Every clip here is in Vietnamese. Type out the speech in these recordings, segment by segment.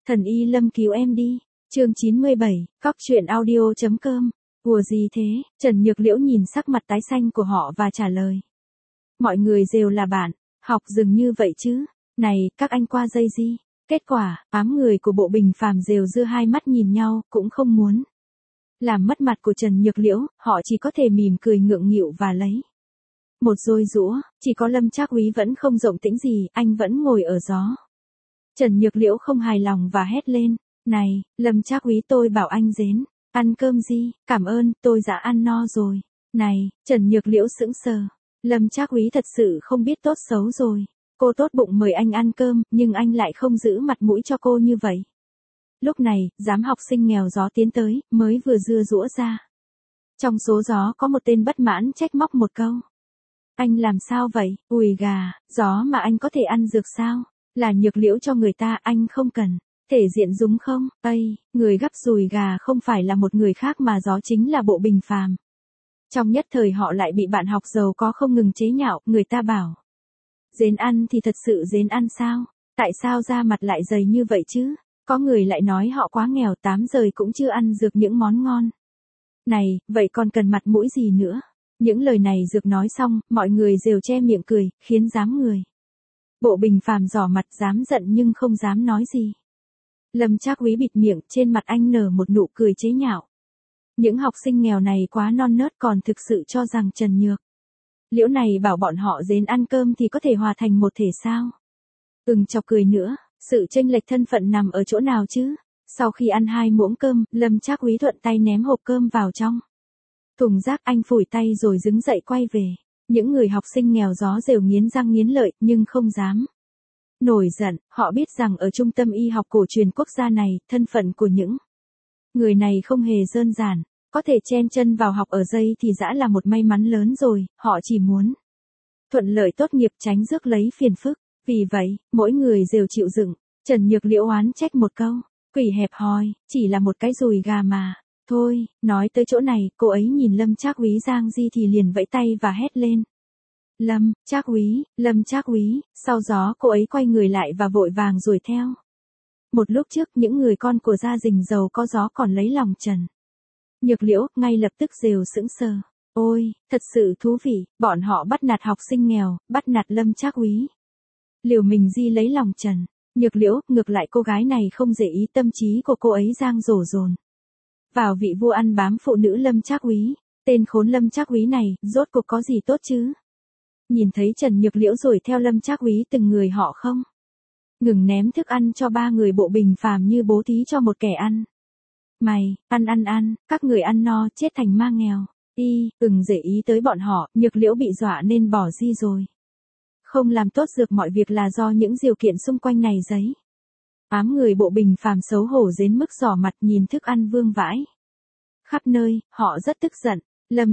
Thần y Lâm cứu em đi. Chương 97, Cóc truyện audio.com. Ủa gì thế? Trần Nhược Liễu nhìn sắc mặt tái xanh của họ và trả lời. Mọi người đều là bạn, học dừng như vậy chứ. Này, các anh qua dây gì? Kết quả, người của Bộ Bình Phàm đều giơ hai mắt nhìn nhau, cũng không muốn làm mất mặt của Trần Nhược Liễu, họ chỉ có thể mỉm cười ngượng nghịu và lấy một dôi dũa, chỉ có Lâm Trác Úy vẫn không động tĩnh gì, anh vẫn ngồi ở gió. Trần Nhược Liễu không hài lòng và hét lên, này, Lâm Trác Úy, tôi bảo anh đến ăn cơm gì, cảm ơn, tôi đã ăn no rồi. Này, Trần Nhược Liễu sững sờ, Lâm Trác Úy thật sự không biết tốt xấu rồi. Cô tốt bụng mời anh ăn cơm, nhưng anh lại không giữ mặt mũi cho cô như vậy. Lúc này, giám học sinh nghèo gió tiến tới, mới vừa dưa dũa ra. Trong số gió có một tên bất mãn trách móc một câu. Anh làm sao vậy? Ùi gà, gió mà anh có thể ăn dược sao? Là Nhược Liễu cho người ta, anh không cần. Thể diện đúng không? Người gắp dùi gà không phải là một người khác mà gió chính là Bộ Bình Phàm. Trong nhất thời họ lại bị bạn học giàu có không ngừng chế nhạo, người ta bảo. Dến ăn thì thật sự dến ăn sao? Tại sao da mặt lại dày như vậy chứ? Có người lại nói họ quá nghèo 8 giờ cũng chưa ăn dược những món ngon. Này, vậy còn cần mặt mũi gì nữa? Những lời này Dược nói xong, mọi người đều che miệng cười, khiến dám người. Bộ Bình Phàm giỏ mặt dám giận nhưng không dám nói gì. Lâm Trác Úy bịt miệng, trên mặt anh nở một nụ cười chế nhạo. Những học sinh nghèo này quá non nớt còn thực sự cho rằng Trần Nhược Liễu này bảo bọn họ đến ăn cơm thì có thể hòa thành một thể sao? Chọc cười nữa, sự chênh lệch thân phận nằm ở chỗ nào chứ? Sau khi ăn 2 muỗng cơm, Lâm Trác Úy thuận tay ném hộp cơm vào trong thùng rác, anh phủi tay rồi đứng dậy quay về. Những người học sinh nghèo gió đều nghiến răng nghiến lợi, nhưng không dám nổi giận, họ biết rằng ở Trung tâm Y học cổ truyền quốc gia này, thân phận của những người này không hề đơn giản. Có thể chen chân vào học ở dây thì đã là một may mắn lớn rồi, họ chỉ muốn thuận lợi tốt nghiệp tránh rước lấy phiền phức. Vì vậy, mỗi người đều chịu dựng. Trần Nhược Liễu oán trách một câu, quỷ hẹp hòi, chỉ là một cái dùi gà mà. Thôi, nói tới chỗ này, cô ấy nhìn Lâm Trác Úy Giang Di thì liền vẫy tay và hét lên. Lâm Trác Úy, sau đó cô ấy quay người lại và vội vàng đuổi theo. Một lúc trước, những người con của gia đình giàu có gió còn lấy lòng Trần Nhược Liễu, ngay lập tức đều sững sờ. Ôi, thật sự thú vị, bọn họ bắt nạt học sinh nghèo, bắt nạt Lâm Trác Úy. Liều mình di lấy lòng Trần Nhược Liễu, ngược lại cô gái này không để ý tâm trí của cô ấy giang dổ dồn vào vị vua ăn bám phụ nữ Lâm Trác Úy. Tên khốn Lâm Trác Úy này, rốt cuộc có gì tốt chứ? Nhìn thấy Trần Nhược Liễu rồi theo Lâm Trác Úy từng người họ không ngừng ném thức ăn cho 3 người Bộ Bình Phàm như bố thí cho một kẻ ăn. Mày, ăn, các người ăn no chết thành ma nghèo. Để ý tới bọn họ, Nhược Liễu bị dọa nên bỏ di rồi. Không làm tốt dược mọi việc là do những điều kiện xung quanh này giấy. Người Bộ Bình Phàm xấu hổ đến mức giỏ mặt nhìn thức ăn vương vãi khắp nơi, họ rất tức giận. Lâm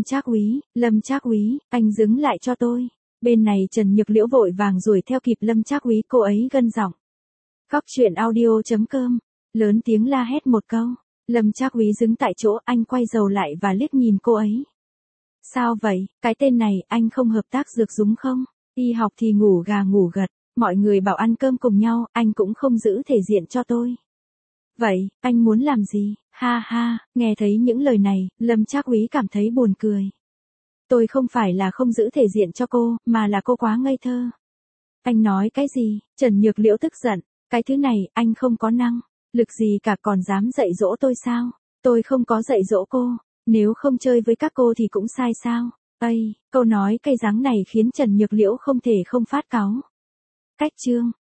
Trác Úy, anh dừng lại cho tôi. Bên này Trần Nhược Liễu vội vàng đuổi theo kịp Lâm Trác Úy, cô ấy gân giọng. Cóc truyện audio.com, lớn tiếng la hét một câu. Lâm Trác Úy đứng tại chỗ, anh quay đầu lại và liếc nhìn cô ấy. Sao vậy, cái tên này, anh không hợp tác dược đúng không? Y học thì ngủ gà ngủ gật, mọi người bảo ăn cơm cùng nhau, anh cũng không giữ thể diện cho tôi. Vậy, anh muốn làm gì? Ha ha, nghe thấy những lời này, Lâm Trác Úy cảm thấy buồn cười. Tôi không phải là không giữ thể diện cho cô, mà là cô quá ngây thơ. Anh nói cái gì? Trần Nhược Liễu tức giận, cái thứ này, anh không có năng lực gì cả còn dám dạy dỗ tôi sao? Tôi không có dạy dỗ cô, nếu không chơi với các cô thì cũng sai sao? Câu nói cay đắng này khiến Trần Nhược Liễu không thể không phát cáu. Cách chương